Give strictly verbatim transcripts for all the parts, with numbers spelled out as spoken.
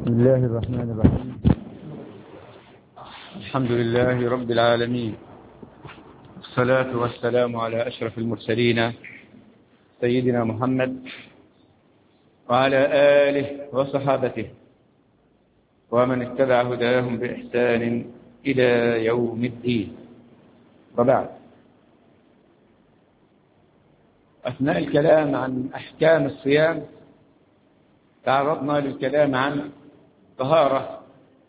بسم الله الرحمن الرحيم. الحمد لله رب العالمين، والصلاة والسلام على أشرف المرسلين سيدنا محمد وعلى آله وصحابته ومن اتبع هداهم بإحسان إلى يوم الدين. وبعد، أثناء الكلام عن أحكام الصيام تعرضنا للكلام عن طهارة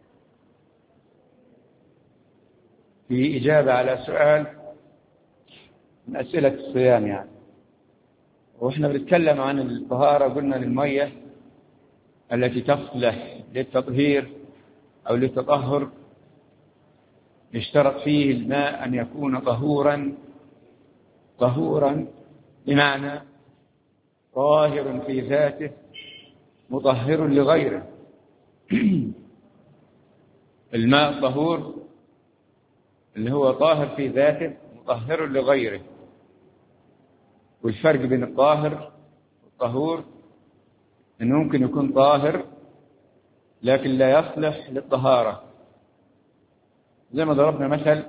في إجابة على سؤال من أسئلة الصيام يعني. وإحنا بنتكلم عن الطهارة قلنا للمية التي تصلح للتطهير أو للتطهر، يشترط فيه الماء أن يكون طهورا طهورا بمعنى طاهر في ذاته مطهر لغيره. الماء طهور اللي هو طاهر في ذاته مطهر لغيره. والفرق بين الطاهر والطهور انه ممكن يكون طاهر لكن لا يصلح للطهارة، زي ما ضربنا مثل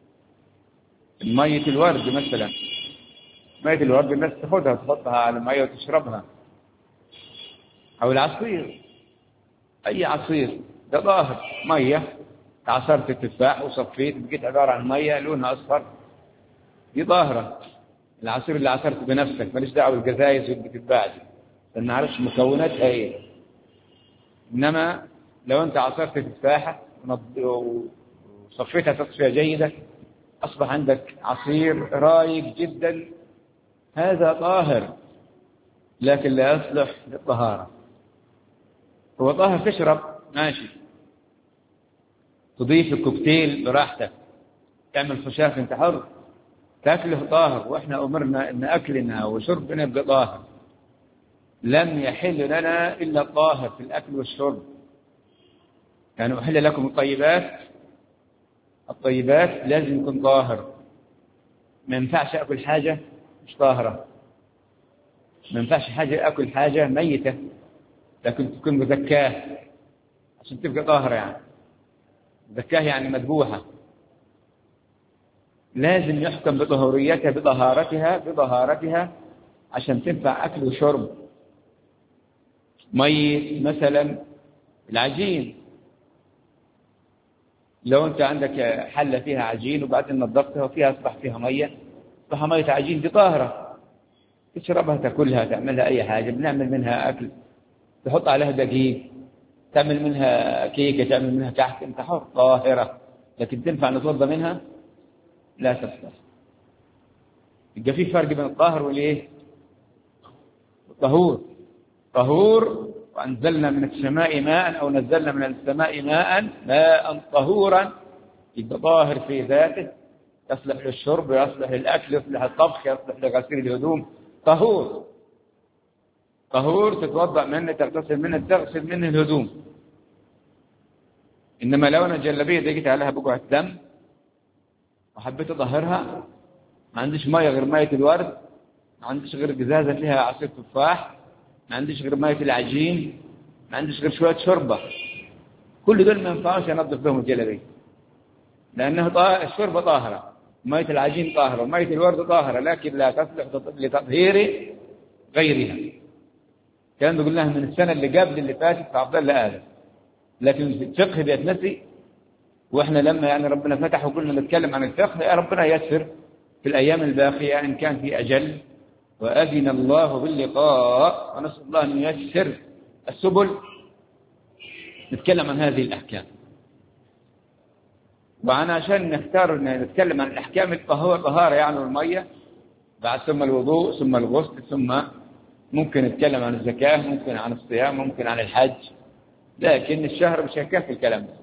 مية الورد مثلا. مية الورد الناس تاخدها تحطها على المية وتشربها، أو العصير، أي عصير ده ظاهر مية. عصرت التفاح وصفيت بقيت عبارة عن مية لونها أصفر، دي ظاهرة. العصير اللي عصرته بنفسك ماليش دعوة بالجزايز واللي بتتباع دي، لأن ما نعرفش مكوناتها إيه. إنما لو أنت عصرت تفاحة وصفيتها تصفية جيدة أصبح عندك عصير رايق جدا، هذا طاهر لكن لا يصلح للطهارة. هو طاهر تشرب ماشي، تضيف الكوكتيل براحتك، تعمل خشاف انت حر، تاكله طاهر. واحنا امرنا ان اكلنا وشربنا يبقى طاهر. لم يحل لنا الا الطاهر في الاكل والشرب. يعني احل لكم الطيبات، الطيبات لازم يكون طاهر. ما ينفعش اكل حاجه مش طاهره، ما ينفعش حاجه اكل حاجه ميته لكن تكون مزكاه عشان تبقى طاهره. يعني زكاه يعني مذبوحه، لازم يحكم بطهوريتها بطهارتها بطهارتها عشان تنفع أكل وشرب. مية مثلا العجين، لو أنت عندك حلة فيها عجين وبعدين نظفتها وفيها أصبح فيها مية، أصبح مية عجين دي طاهرة، تشربها تاكلها تعملها أي حاجة. بنعمل منها أكل، تحط عليها دقيق، تعمل منها كيكة، تعمل منها كحك، أنت حر، طاهرة. لكن تنفع نتوضى منها؟ لا تصلح. يبقى في فرق بين الطاهر والايه؟ الطهور. طهور وانزلنا من السماء ماء، او نزلنا من السماء ماء ماء طهورا، يبقى طاهر في ذاته، يصلح للشرب، يصلح للاكل، يصلح للطبخ، يصلح لغسيل الهدوم. طهور طهور تتوضا منه، تغتسل منه، تغسل منه الهدوم. انما لو انا الجلابيه دقيت عليها بقعه دم وحبيت اطهرها، ما عنديش ميه غير ميه الورد، ما عنديش غير جزازه فيها عصير تفاح، ما عنديش غير ميه العجين، ما عنديش غير شويه شوربه، كل دول ما ينفعوش انظف بهم الجلابيه، لانه طاهر. الشوربه طاهره، ميه العجين طاهره، وميه الورد طاهره، لكن لا تصلح لتطهير غيرها. كان بيقول لها من السنه اللي قبل اللي فاتت في عبد الله ادم، لكن الفقه بيتنسي. واحنا لما يعني ربنا فتح وقلنا نتكلم عن الفقه، يا ربنا يسر في الأيام الباقية إن كان في أجل وأذن الله باللقاء، ونسأل الله أن ييسر السبل نتكلم عن هذه الأحكام. وأنا عشان نختار نتكلم عن الأحكام الطهارة يعني المية، بعد ثم الوضوء ثم الغسل، ثم ممكن نتكلم عن الزكاة، ممكن عن الصيام، ممكن عن الحج، لكن الشهر مش هيكفي الكلام ده.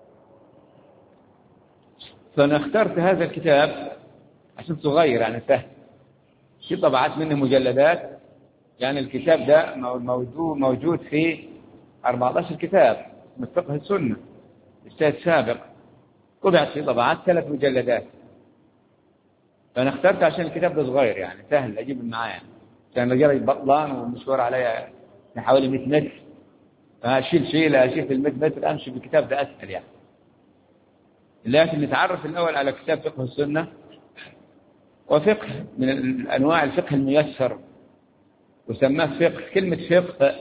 فأنا اخترت هذا الكتاب عشان صغير يعني سهل، في طبعات منه مجلدات. يعني الكتاب ده موجود موجود في أربعة عشر كتاب من فقه السنة السيد سابق، طبعت في طبعات ثلاث مجلدات. فأنا اخترت عشان الكتاب ده صغير يعني سهل أجيب معايا، كان رجال بطلان والمشوار عليها حوالي مئة متر، أشيل شيلة أشيل في المئة متر أمشي بالكتاب ده أسهل يعني. لكن نتعرف الأول على كتاب فقه السنة، وفقه من أنواع الفقه الميسر، وسماه فقه. كلمة فقه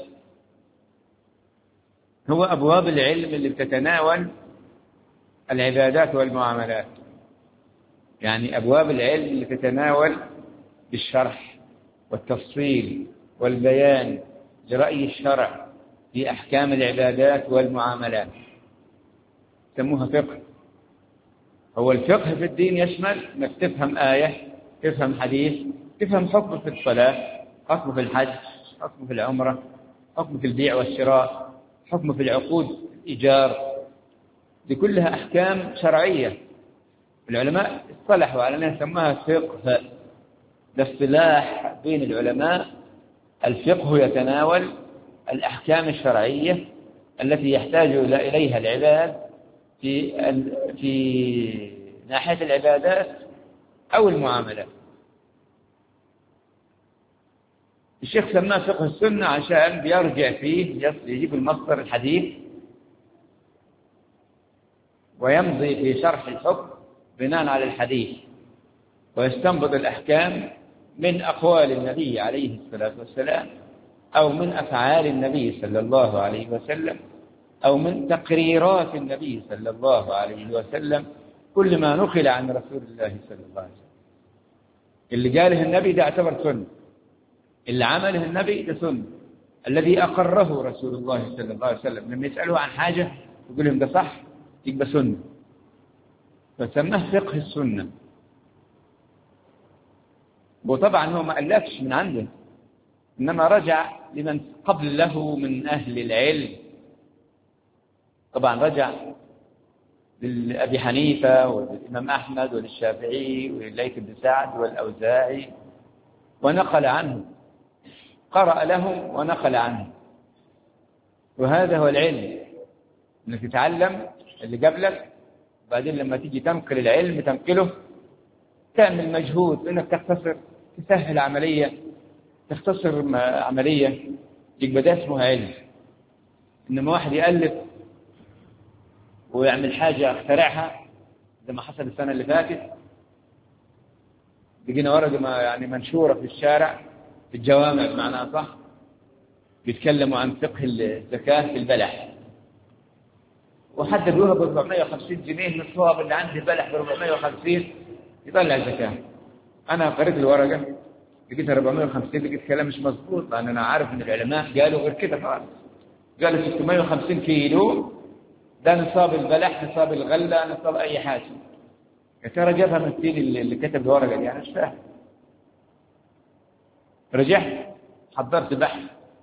هو أبواب العلم اللي بتتناول العبادات والمعاملات، يعني أبواب العلم اللي تتناول بالشرح والتفصيل والبيان لرأي الشرع في أحكام العبادات والمعاملات، سموها فقه. هو الفقه في الدين يشمل أنك تفهم آية، تفهم حديث، تفهم حكم في الصلاة، حكم في الحج، حكم في العمرة، حكم في البيع والشراء، حكم في العقود الإيجار. دي كلها أحكام شرعية، العلماء اصطلحوا على أنها سماها فقه. ده اصطلاح بين العلماء. الفقه يتناول الأحكام الشرعية التي يحتاج إليها العباد في في ناحية العبادات أو المعاملات. الشيخ سماه فقه السنة عشان بيرجع فيه، يجيب المصدر الحديث ويمضي في شرح الحكم بناء على الحديث، ويستنبط الأحكام من أقوال النبي عليه الصلاة والسلام، أو من أفعال النبي صلى الله عليه وسلم، أو من تقريرات النبي صلى الله عليه وسلم. كل ما نقل عن رسول الله صلى الله عليه وسلم، اللي قاله النبي ده اعتبر سنة، اللي عمله النبي ده سنة، الذي أقره رسول الله صلى الله عليه وسلم لما يسألوا عن حاجة يقول لهم ده صح يبقى سنة، فسماه فقه السنة. وطبعا هو ما ألفش من عنده، إنما رجع لمن قبل له من أهل العلم. طبعا رجع لأبي حنيفة والإمام أحمد والشافعي والليث بن سعد والأوزاعي، ونقل عنه، قرأ لهم ونقل عنه. وهذا هو العلم، انك تتعلم اللي قبلك، وبعدين لما تيجي تنقل العلم تنقله، تعمل مجهود انك تختصر، تسهل عملية، تختصر عملية، يبقى ده اسمه علم. انما واحد يألف ويعمل حاجة اخترعها زي ما حصل السنة اللي فاتت، لقينا ورقة ما يعني منشورة في الشارع في الجوامع بمعنى صح، بيتكلموا عن فقه الزكاة في البلح، وحددوها ب أربعمائة وخمسين جنيه من الصواب اللي عندي البلح ب أربعمائة وخمسين يطلع زكاة. أنا قريت الورقة لقيتها أربعمائة وخمسين، لقيت كلام مش مظبوط، لأن أنا عارف إن العلماء قالوا غير كده خالص، قالوا ستمائة وخمسين كيلو ده نصاب البلح، نصاب الغلة، نصاب أي حاجة. يا ترى جابها من التين اللي كتب الورقة دي؟ أنا مش فاهم. رجعت حضرت بحث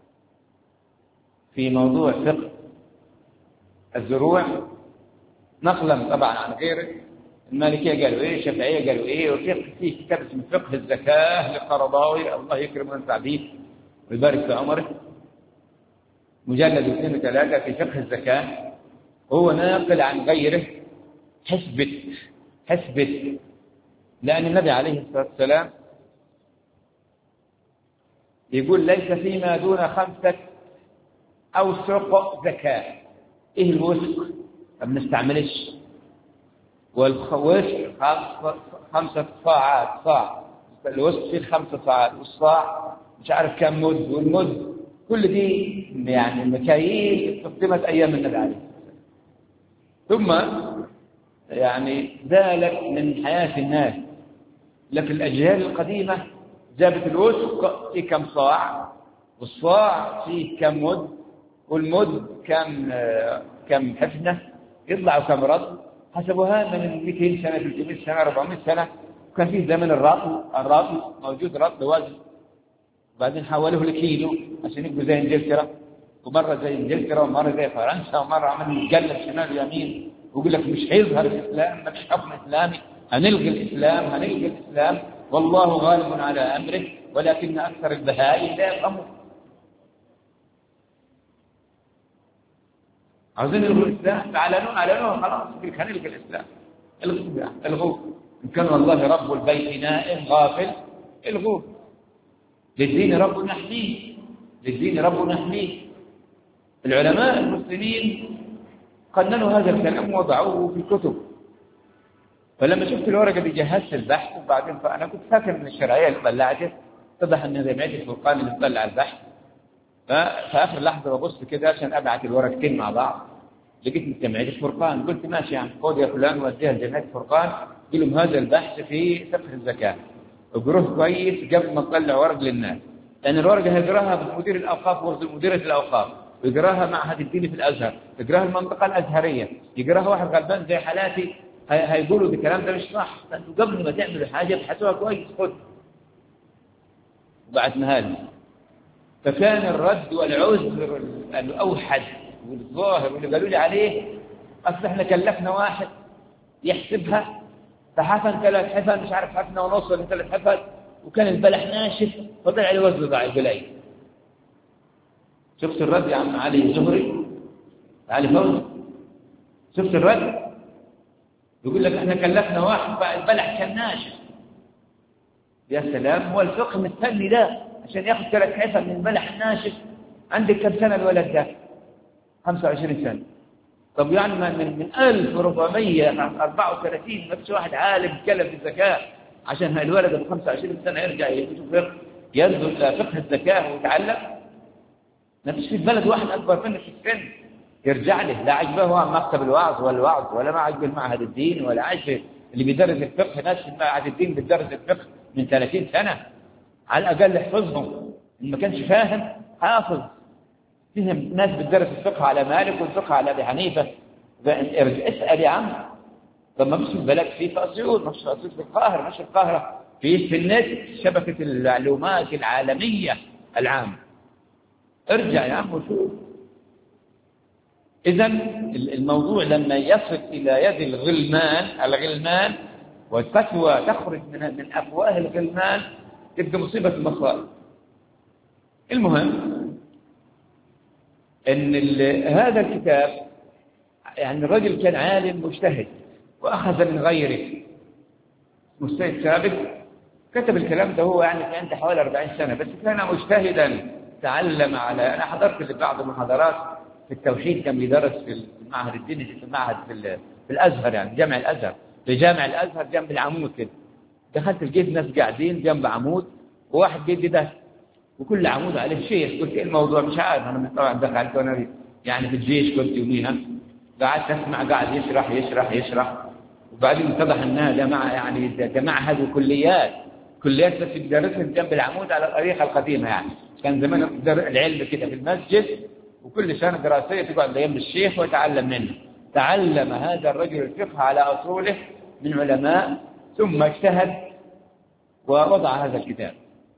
في موضوع فقه الزروع، نقلا طبعا عن غيره. المالكية قالوا إيه، الشافعية قالوا إيه، وفي في كتاب اسمه فقه الزكاة للقرضاوي، الله يكرمه وينفع به ويبارك في عمره، مجلد اثنين وثلاثة في فقه الزكاة. هو ناقل عن غيره حسبت حسبت لأن النبي عليه الصلاة والسلام يقول ليس فيما دون خمسة أوسق زكاة. إيه الوسق؟ ما بنستعملش، والوسق خمسة صاعات، صاع الوسق فيه خمسة صاعات، والصاع مش عارف كم مد، والمد كل دي يعني مكاييل استخدمت أيام النبي عليه الصلاة والسلام، ثم يعني زالت من حياة الناس. لكن الأجيال القديمة جابت الوسق في كم صاع، والصاع فيه كم مد، والمد كم كم حفنة، يطلعوا كم رطل، حسبوها من مئتين سنة، ثلاثمائة سنة، أربعمائة سنة. وكان فيه زمن الرطل، الرطل موجود رطل وزن، وبعدين حولوه لكيلو عشان يبقوا زي انجلترا، ومرة زي انجلترا، ومرة زي فرنسا، ومرة عمل يتقلب شمال ويمين، ويقول لك مش هيظهر الإسلام، ما فيش حكم إسلامي، هنلغي الإسلام، هنلغي الإسلام، والله غالب على أمره ولكن أكثر البهائم لا يفهمون. عاوزين يلغوا الإسلام، فعلنوا علنوه خلاص، هنلغي الإسلام، الغوه الغوه إن كان والله رب البيت نائم غافل الغوه. للدين رب نحميه، للدين رب نحميه. العلماء المسلمين قننوا هذا الكلام ووضعوه في الكتب. فلما شفت الورقة دي جهزت البحث، وبعدين فأنا كنت فاكر من الشرعية اللي طلعته اتضح أنها جمعية الفرقان اللي تطلع البحث. ففي آخر لحظة ببص كده عشان أبعت الورقتين مع بعض، لقيت من جمعية الفرقان. قلت ماشي يعني، خذ يا فلان وديها لجمعية الفرقان، قل لهم هذا البحث في فقه الزكاة، اقروه كويس قبل ما تطلع ورق للناس، لأن الورقة هيقراها مدير الأوقاف ومديرة الأوقاف، ويقراها معهد الدين في الأزهر، يقراها المنطقة الأزهرية، يقراها واحد غلبان زي حالاتي، هيقولوا الكلام ده مش صح. فأنتوا قبل ما تعملوا حاجة ابحثوها كويس. خذ وبعدنا هذا. فكان الرد والعذر الأوحد والظاهر واللي قالوا لي عليه، أصل احنا كلفنا واحد يحسبها فحفن ثلاث حفن، مش عارف حفنة ونص ولا ثلاث حفن، وكان البلح ناشف فطلع لي وزن ضعيف بلاي. شفت الرد يا عم علي زهري، علي فوزي؟ شفت الرد؟ يقول لك احنا كلفنا واحد فالبلح كان ناشف. يا سلام، هو الفقه مستني ده عشان ياخذ ثلاث حفن من البلح الناشف؟ عندك كم سنة الولد ده؟ خمسة وعشرين سنة. طب يعني من من ألف وأربعمائة وأربعة وثلاثين ما فيش واحد عالم يتكلم في الزكاة عشان هالولد ب خمسة وعشرين سنة يرجع يشوف فقه، ينزل فقه الزكاة ويتعلم؟ ما فيش في البلد واحد أكبر منه في السن يرجع له، لا عجبه مكتب الوعظ والوعظ، ولا ما عجبه المعهد الدين، ولا عجبه اللي بيدرس الفقه. ناس في معهد الدين بتدرس الفقه من ثلاثين سنة على الأقل يحفظهم، إن ما كانش فاهم حافظ. فيهم ناس بتدرس الفقه على مالك والفقه على أبي حنيفة. اسأل يا عم. طب ما مش في البلد، في في أسيوط، مش في أسيوط، في القاهرة، مش في القاهرة، في في النت شبكة المعلومات العالمية العامة. ارجع يا عم وشوف. إذا الموضوع لما يصل إلى يد الغلمان الغلمان والفتوى تخرج من من أفواه الغلمان، تبقى مصيبة المصائب. المهم إن هذا الكتاب يعني الرجل كان عالم مجتهد وأخذ من غيره، مجتهد سابق، كتب الكلام ده هو يعني كان عنده حوالي أربعين سنة، بس كان مجتهدا. تعلم على، أنا حضرت بعض المحاضرات في التوحيد، كان بيدرس في المعهد الديني في المعهد في, في الأزهر، يعني جامع الأزهر، في جامع الأزهر جنب العمود كده. دخلت لقيت ناس قاعدين جنب عمود، وواحد جدي ده وكل عمود عليه شيخ. قلت ايه الموضوع؟ مش عارف انا، طبعا دخلت وانا يعني في الجيش كنت يوميها، قعدت اسمع، قاعد يشرح يشرح يشرح، وبعدين اتضح انها جماعه يعني جماعه هذه كليات كليات بس بيدرسهم جنب العمود على الطريقه القديمه. يعني كان زمان العلم كده في المسجد، وكل سنه دراسيه تقعد يم الشيخ ويتعلم منه. تعلم هذا الرجل الفقه على اصوله من علماء، ثم اجتهد ووضع هذا الكتاب.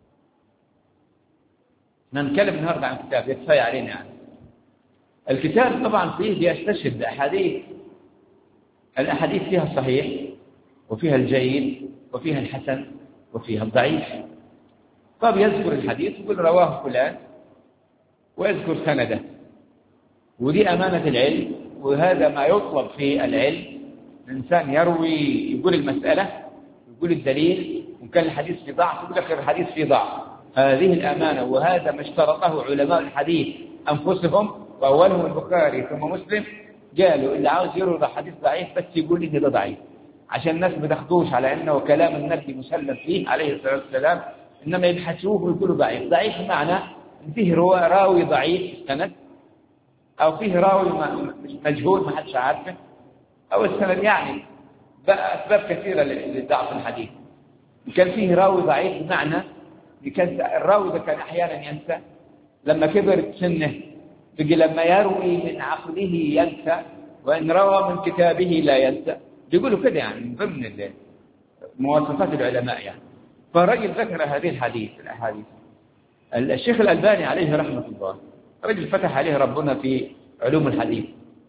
نتكلم النهارده عن الكتاب، يكفي علينا يعني. الكتاب طبعا فيه بيستشهد بأحاديث، الأحاديث فيها الصحيح وفيها الجيد وفيها الحسن وفيها الضعيف. طب يذكر الحديث يقول رواه فلان ويذكر سنده، ودي أمانة العلم، وهذا ما يطلب في العلم. الإنسان يروي، يقول المسألة، يقول الدليل، وكان الحديث في ضعف يقول لك الحديث في ضعف. هذه الأمانة، وهذا ما اشترطه علماء الحديث أنفسهم، وأولهم البخاري ثم مسلم. قالوا اللي عاوز يروي حديث ضعيف بس يقول إن ده ضعيف، عشان الناس ما تاخدوش على أنه كلام النبي مسلم فيه عليه الصلاة والسلام، إنما يبحثوه ويقولوا ضعيف. ضعيف بمعنى إن فيه راوي ضعيف السند، أو فيه راوي مجهول ما حدش عارفه، أو السند يعني بقى أسباب كثيرة لضعف الحديث. كان فيه راوي ضعيف بمعنى كان الراوي ده كان أحيانا ينسى، لما كبر سنه بقي لما يروي من عقله ينسى، وإن روى من كتابه لا ينسى. بيقولوا كده يعني من ضمن مواصفات العلماء يعني. فالرجل ذكر هذه الحديث الأحاديث. الشيخ الألباني عليه رحمة الله رجل فتح عليه ربنا في علوم الحديث،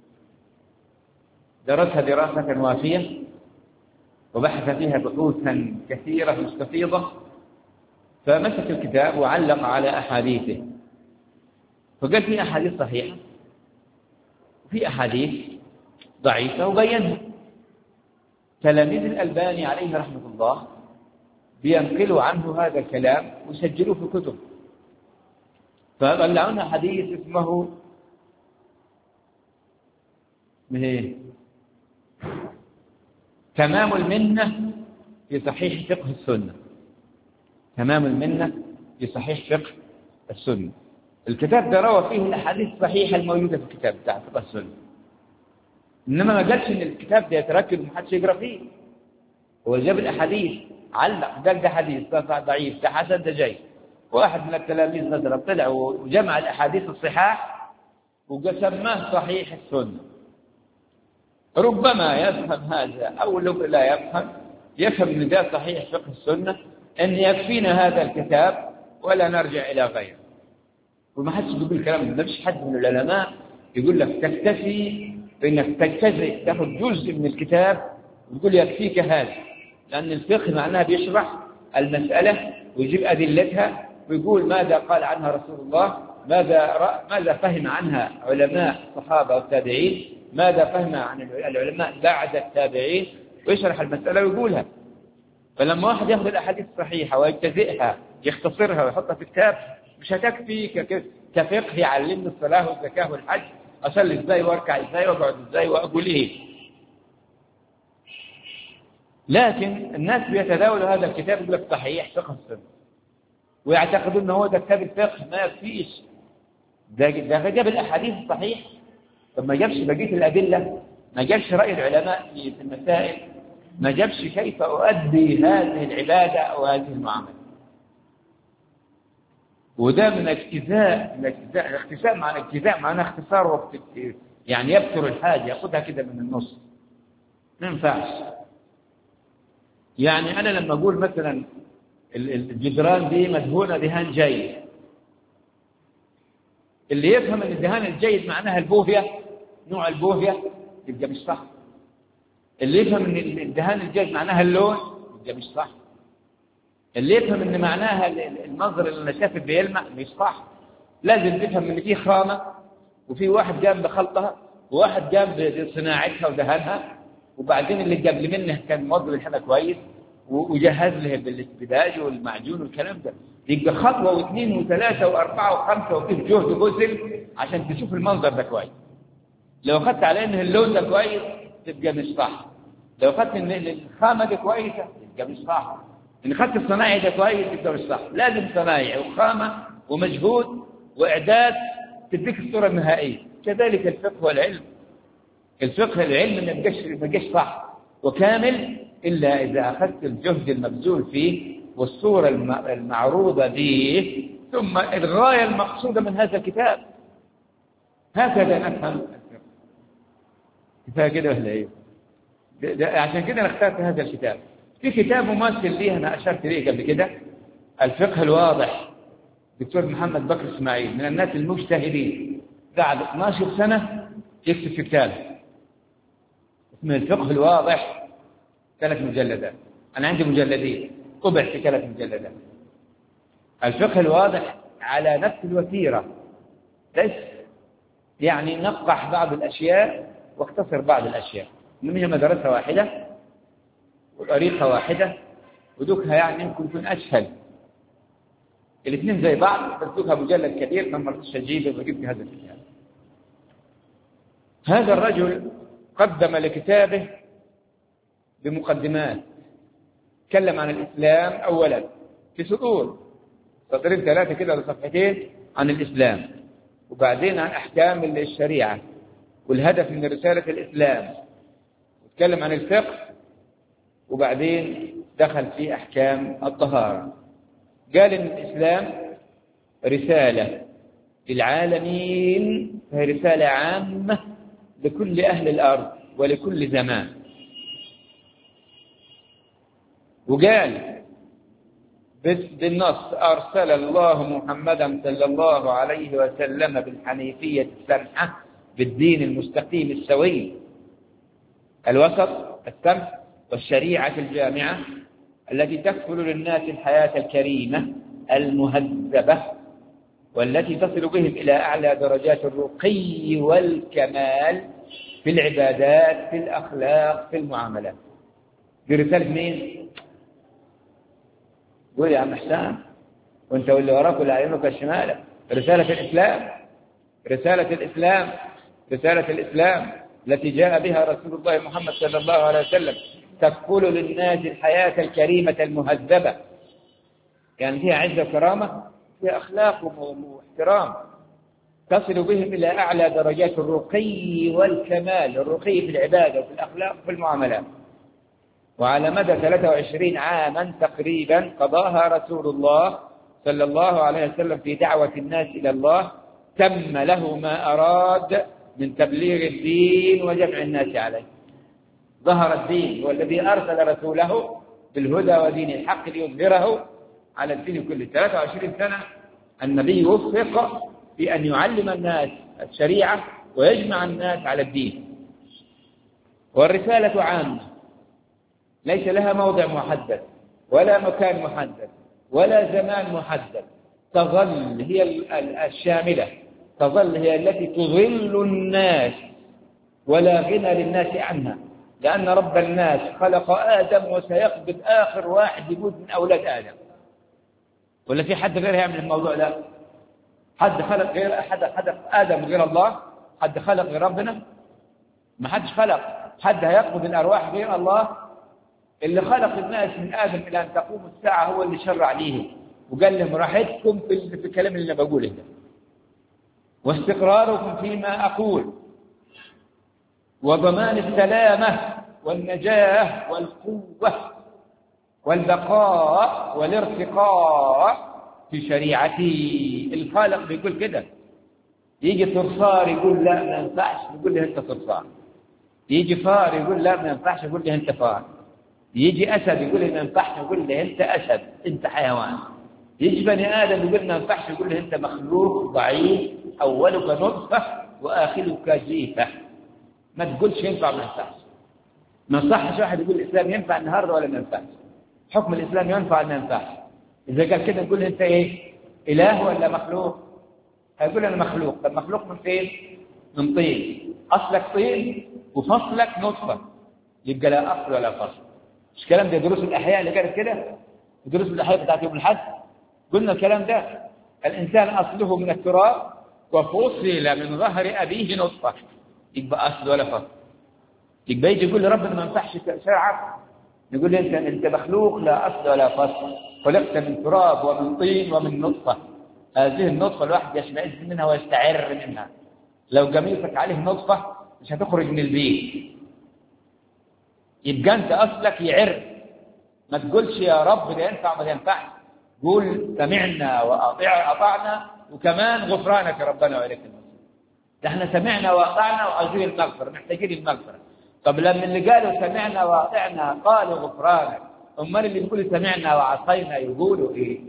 درسها دراسة وافية وبحث فيها بحوثا كثيرة مستفيضة، فمسك الكتاب وعلق على أحاديثه، فقال في أحاديث صحيحة وفي أحاديث ضعيفة وبينها. تلاميذ الألباني عليه رحمة الله بينقلوا عنه هذا الكلام ويسجلوه في كتب، فطلعونا حديث اسمه من ايه؟ تمام المنة في صحيح فقه السنة. تمام المنة في صحيح فقه السنة. الكتاب ده روى فيه الأحاديث الصحيحة الموجودة في الكتاب بتاع فقه السنة، إنما ما قالش إن الكتاب ده يتركب ومحدش يقرأ فيه. هو جاب الأحاديث، علق قال ده حديث، ده ضعيف، ده حسن، ده جيد. واحد من التلاميذ مثلا طلع وجمع الأحاديث الصحاح وسماه صحيح السنة. ربما يفهم هذا أو لا يفهم، يفهم ان ده صحيح فقه السنة، ان يكفينا هذا الكتاب ولا نرجع الى غيره. وما حدش بيقول الكلام ده، مش حد من العلماء يقول لك تكتفي بانك تجتزئ تاخذ جزء من الكتاب وتقول يكفيك هذا، لان الفقه معناه بيشرح المسألة ويجيب ادلتها ويقول ماذا قال عنها رسول الله، ماذا ماذا فهم عنها علماء الصحابة والتابعين، ماذا فهم عن العلماء بعد التابعين، ويشرح المسألة ويقولها. فلما واحد ياخذ الأحاديث الصحيحة ويجتزئها يختصرها ويحطها في كتاب، مش هتكفي كفقه يعلمني الصلاة والزكاة والحج، أصلي ازاي واركع ازاي واقعد ازاي واقول ايه. لكن الناس بيتداولوا هذا الكتاب يقول لك صحيح فقه السنة، ويعتقدون ان هو ده كتاب الفقه ما يكفيش، ده ده جاب الأحاديث الصحيحة، طب ما جابش بقية الأدلة، ما جابش رأي العلماء في المسائل، ما جابش كيف أؤدي هذه العبادة أو هذه المعاملة. وده من اجتزاء، من اجتزاء الاختصار، معنى اجتزاء معناه اختصار وقت، يعني يبتر الحاجة يأخذها كده من النص، ما ينفعش. يعني أنا لما أقول مثلا الجدران دي مدهونة دهان جيد، اللي يفهم ان الدهان الجيد معناها البوهية، نوع البوهية، يبقى مش صح. اللي يفهم ان الدهان الجيد معناها اللون، يبقى مش صح. اللي يفهم ان معناها المنظر اللي شافه بيلمع، مش صح. لازم تفهم ان في خامة وفي واحد قام بخلطها وواحد قام بصناعتها ودهانها، وبعدين اللي قبل منه كان موظف الحنة كويس وجهز له بالبداج والمعجون والكلام ده. يبقى خطوة واثنين وثلاثة وأربعة وخمسة وفيه جهد بذل عشان تشوف المنظر ده كويس. لو أخذت على إن اللون ده كويس تبقى مش صح. لو أخذت إن الخامة دي كويسة تبقى مش صح. إن أخذت الصناعي ده كويس تبقى مش صح. لازم صناعي وخامة ومجهود وإعداد تديك الصورة النهائية. كذلك الفقه والعلم. الفقه العلم ما يبقاش ما يبقاش صح وكامل إلا إذا أخذت الجهد المبذول فيه والصورة المعروضة به، ثم الغاية المقصودة من هذا الكتاب. هكذا نفهم الفقه. كفاية كده ولا إيه؟ عشان كده أنا اخترت هذا الكتاب. في كتاب مماثل ليه أنا أشرت ليه قبل كده، الفقه الواضح، دكتور محمد بكر إسماعيل، من الناس المجتهدين، قعد اثناشر سنة يكتب في كتاب اسمه الفقه الواضح، ثلاث مجلدات. أنا عندي مجلدين طبع في ثلاث مجلدات. الفقه الواضح على نفس الوتيرة، بس يعني نقح بعض الأشياء واختصر بعض الأشياء. إنما هي مدرسة واحدة وطريقة واحدة ودوكها يعني يمكن يكون أسهل. الاثنين زي بعض بس دوكها مجلد كبير، ما مرتش أجيبه وجبت هذا الكتاب. هذا الرجل قدم لكتابه بمقدمات، تكلم عن الإسلام أولا في سطور، سطرين ثلاثة كده لصفحتين عن الإسلام، وبعدين عن أحكام الشريعة والهدف من رسالة الإسلام، وتكلم عن الفقه، وبعدين دخل في أحكام الطهارة. قال إن الإسلام رسالة للعالمين، فهي رسالة عامة لكل أهل الأرض ولكل زمان. وقال بالنص أرسل الله محمدا صلى الله عليه وسلم بالحنيفية السمحة، بالدين المستقيم السوي الوسط السمح، والشريعة الجامعة التي تكفل للناس الحياة الكريمة المهذبة، والتي تصل بهم إلى أعلى درجات الرقي والكمال في العبادات، في الأخلاق، في المعاملات. دي رسالة مين؟ قول يا عم حسام، وانت واللي وراك واللي عينك الشمال، رسالة الإسلام، رسالة الإسلام، رسالة الإسلام. التي جاء بها رسول الله محمد صلى الله عليه وسلم تكفل للناس الحياة الكريمة المهذبة، كان فيها عزة وكرامة، فيها أخلاق واحترام تصل بهم إلى أعلى درجات الرقي والكمال، الرقي في العبادة وفي الأخلاق وفي المعاملات. وعلى مدى ثلاثة وعشرين عاما تقريبا قضاها رسول الله صلى الله عليه وسلم في دعوة الناس إلى الله، تم له ما أراد من تبليغ الدين وجمع الناس عليه. ظهر الدين، هو الذي أرسل رسوله بالهدى ودين الحق ليظهره على الدين كله. ثلاثة وعشرين سنة النبي وفق في أن يعلم الناس الشريعة ويجمع الناس على الدين. والرسالة عامة ليس لها موضع محدد ولا مكان محدد ولا زمان محدد، تظل هي الشاملة، تظل هي التي تظل الناس ولا غنى للناس عنها، لأن رب الناس خلق آدم وسيقبض آخر واحد يموت من أولاد آدم. ولا في حد غير يعمل الموضوع ده؟ حد خلق غير أحد خلق آدم غير الله؟ حد خلق غير ربنا؟ ما حدش خلق. حد هيقبض الأرواح غير الله؟ اللي خلق الناس من آدم إلى أن تقوم الساعة هو اللي شرع ليهم وقال لهم راحتكم في الكلام اللي أنا بقوله ده، واستقراركم فيما أقول، وضمان السلامة والنجاة والقوة والبقاء والارتقاء في شريعتي. الخالق بيقول كده. يجي صرصار يقول لا ما ينفعش، يقول له أنت صرصار. يجي فار يقول لا ما ينفعش، يقول له أنت فار. يجي أسد يقول له ما ينفعش، يقول له أنت أسد، أنت حيوان. يجي بني آدم يقول ما ينفعش، يقول له أنت مخلوق ضعيف، أولك نطفة وآخرك جيفة. ما تقولش ينفع ما ينفعش. ما صحش واحد يقول الإسلام ينفع النهارده ولا ما ينفعش. حكم الإسلام ينفع ولا ما ينفعش. إذا قال كده نقول أنت إيه؟ إله ولا مخلوق؟ هيقول أنا مخلوق. طب مخلوق من فين؟ من طين. أصلك طين وفصلك نطفة، يبقى لا أصل ولا فصل. مش كلام ده دروس الأحياء اللي كانت كده؟ دروس الأحياء بتاعت يوم الحد قلنا الكلام ده. الإنسان أصله من التراب وفصل من ظهر أبيه نطفة، يبقى أصل ولا فصل. يبقى يجي يقول لربنا ما ينفعش شرعك، يقول لي أنت أنت مخلوق لا أصل ولا فصل، خلقت من تراب ومن طين ومن نطفة. هذه النطفة الواحد يشمئز منها ويستعر منها. لو قميصك عليه نطفة مش هتخرج من البيت. يبقى أنت أصلك يعر. ما تقولش يا رب ده ينفع ما ينفعش، قول سمعنا وأطعنا وكمان غفرانك ربنا وإليك المصير. ده احنا سمعنا وأطعنا وعايزين المغفرة، محتاجين المغفرة. طب لما اللي قالوا سمعنا وأطعنا قالوا غفرانك، أمال اللي يقولوا سمعنا وعصينا يقولوا إيه؟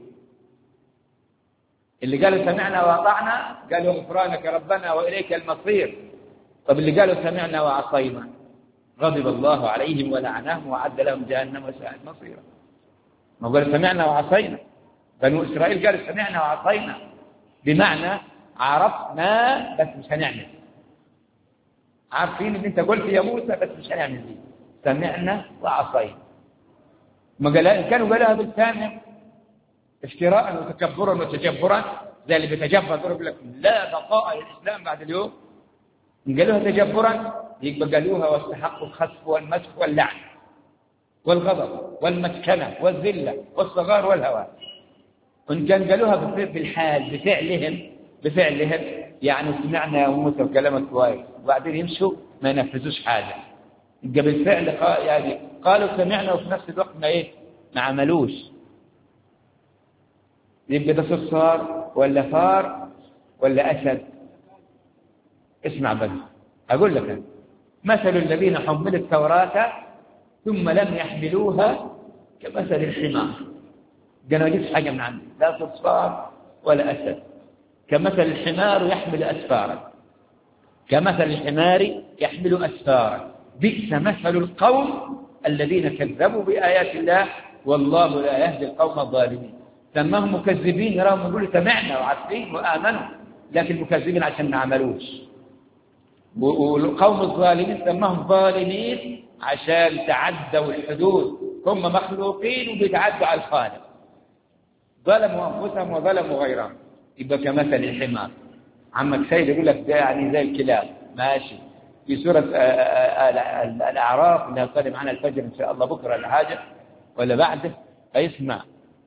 اللي قالوا سمعنا وأطعنا قالوا غفرانك ربنا وإليك المصير. طب اللي قالوا سمعنا وعصينا غضب الله عليهم ولعنهم وأعد لهم جهنم وساءت مصيرا. ما قالوا سمعنا وعصينا. بنو إسرائيل قالوا سمعنا وعصينا، بمعنى عرفنا بس مش هنعمل. عارفين ان انت قلت يا موسى بس مش هنعمل دي. سمعنا وعصينا. ما قال كانوا قالها بالثاني افتراء وتكبرا وتجبرا، زي اللي بيتجبر يقول لك لا بقاء للاسلام بعد اليوم. قالوها تجبرا يبقى قالوها واستحقوا الخسف والمسخ واللعن والغضب والمسكنه والذله والصغار والهوان. وان كان قالوها بالحال بفعلهم بفعلهم يعني سمعنا يا موسى وكلامك كويس، وبعدين يمشوا ما ينفذوش حاجه. يبقى بالفعل يعني قالوا سمعنا وفي نفس الوقت ما ايه؟ ما عملوش. يبقى ده صرصار ولا فار ولا اسد؟ اسمع بس اقول لك أنا. مثل الذين حملوا التوراة ثم لم يحملوها كمثل الحمار. قالوا ما جبتش حاجه من عندي، لا صرصار ولا اسد. كمثل الحمار يحمل أسفارا، كمثل الحمار يحمل أسفارا، بئس مثل القوم الذين كذبوا بآيات الله والله لا يهدي القوم الظالمين. سماهم مكذبين، يراهم يقولوا سمعنا وعارفين وآمنوا، لكن مكذبين عشان ما عملوش. والقوم الظالمين سماهم ظالمين عشان تعدوا الحدود. هم مخلوقين وبيتعدوا على الخالق، ظلموا أنفسهم وظلموا غيرهم. يبقى كمثل الحمار. عمك سيد يقول لك ده يعني زي الكلاب ماشي، في سورة الأعراف اللي هنقدم عنها الفجر إن شاء الله بكرة ولا حاجة ولا بعده. فيسمع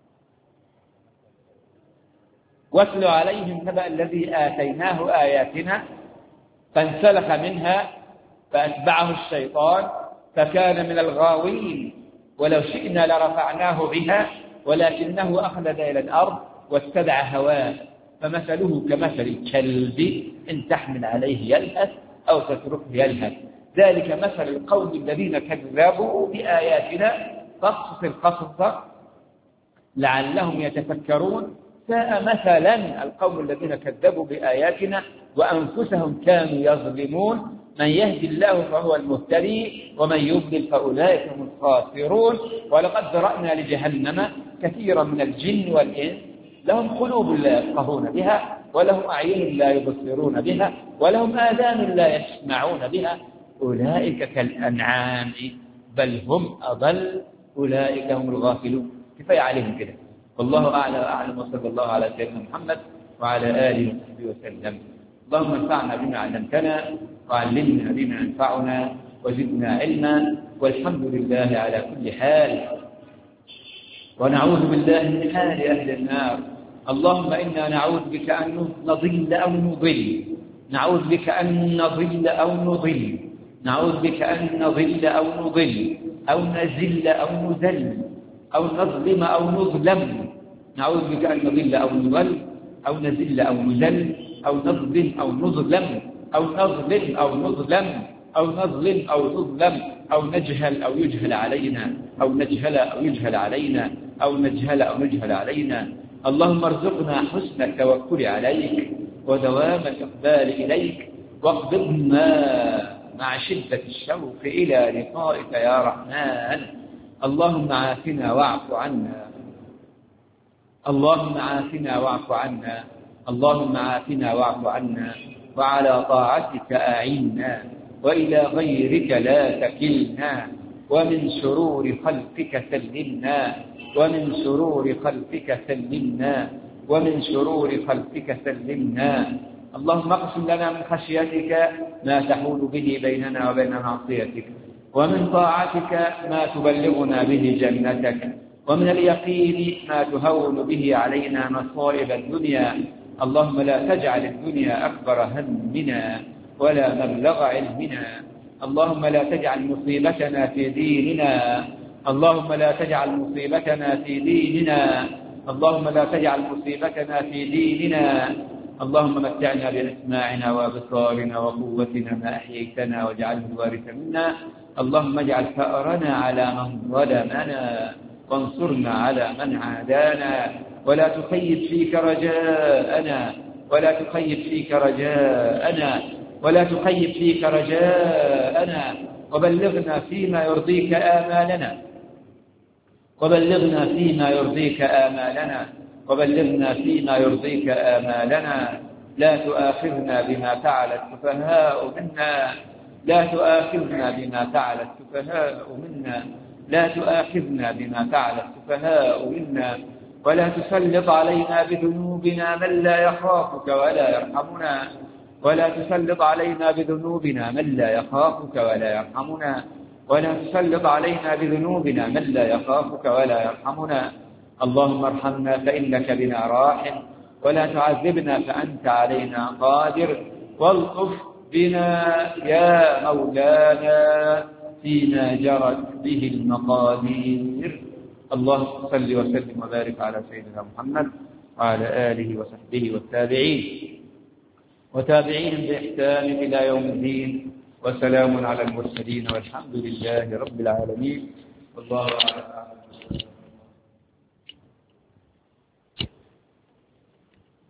واتل عليهم نبأ الذي آتيناه آياتنا فانسلخ منها فأتبعه الشيطان فكان من الغاوين ولو شئنا لرفعناه بها ولكنه أخلد إلى الأرض واتبع هواه فمثله كمثل الكلب إن تحمل عليه يلهث أو تتركه يلهث ذلك مثل القوم الذين كذبوا بآياتنا فاقصص القصص لعلهم يتفكرون ساء مثلا القوم الذين كذبوا بآياتنا وأنفسهم كانوا يظلمون من يهدي الله فهو المهتدي ومن يضلل فأولئك هم الخاسرون ولقد ذرأنا لجهنم كثيرا من الجن والإنس لهم قلوب لا يفقهون بها ولهم أعين لا يبصرون بها ولهم آذان لا يسمعون بها أولئك كالأنعام بل هم أضل أولئك هم الغافلون. كفاية عليهم كده. والله أعلى وأعلم وصلى الله على سيدنا محمد وعلى آله وصحبه وسلم. اللهم انفعنا بما علمتنا وعلمنا بما ينفعنا وزدنا علما والحمد لله على كل حال ونعوذ بالله من حال أهل النار. اللهم إنا نعوذ بك أن نضل أو نضل نعوذ بك أن نضل أو نضل نعوذ بك أن نضل أو نضل أو نزل أو نذل أو نظلم أو نظلم نعوذ بك أن نضل أو نضل أو نزل أو نذل أو نظلم أو نظلم أو نظلم أو نظلم أو نظلم أو نظلم أو نجهل أو يجهل علينا أو نجهل أو يجهل علينا أو نجهل أو نجهل علينا. اللهم ارزقنا حسن التوكل عليك ودوام الإقبال إليك واقبضنا مع شدة الشوق إلى لقائك يا رحمن. اللهم عافنا واعف عنا اللهم عافنا واعف عنا اللهم عافنا واعف عنا وعلى طاعتك أعنا وإلى غيرك لا تكلنا ومن شرور خلقك سلمنا ومن شرور خلقك سلمنا ومن شرور خلقك سلمنا. اللهم اقسم لنا من خشيتك ما تحول به بيننا وبين معصيتك ومن طاعتك ما تبلغنا به جنتك ومن اليقين ما تهون به علينا مصائب الدنيا. اللهم لا تجعل الدنيا أكبر همنا ولا مبلغ علمنا. اللهم لا تجعل مصيبتنا في ديننا اللهم لا تجعل مصيبتنا في ديننا اللهم لا تجعل مصيبتنا في ديننا. اللهم متعنا بأسماعنا وأبصارنا وقوتنا ما أحييتنا واجعله الوارث منا. اللهم اجعل ثأرنا على من ظلمنا وانصرنا على من عادانا ولا تخيب فيك رجاءنا ولا تخيب فيك رجاءنا ولا تخيب فيك رجاءنا وبلغنا فيما يرضيك آمالنا وبلغنا فيما يرضيك آمالنا وبلغنا فيما يرضيك آمالنا. لا تؤاخذنا بما فعل السفهاء منا لا تؤاخذنا بما فعل السفهاء منا لا تؤاخذنا بما فعل السفهاء منا ولا تسلط علينا بذنوبنا من لا يخافك ولا يرحمنا ولا تسلط علينا بذنوبنا من لا يخافك ولا يرحمنا ولا تسلط علينا بذنوبنا من لا يخافك ولا يرحمنا. اللهم ارحمنا فإنك بنا راحم ولا تعذبنا فأنت علينا قادر والطف بنا يا مولانا فيما جرت به المقادير. اللهم صل وسلم وبارك على سيدنا محمد وعلى آله وصحبه والتابعين وتابعين بإحسان إلى يوم الدين وسلام على المرسلين والحمد لله رب العالمين والله أعلم.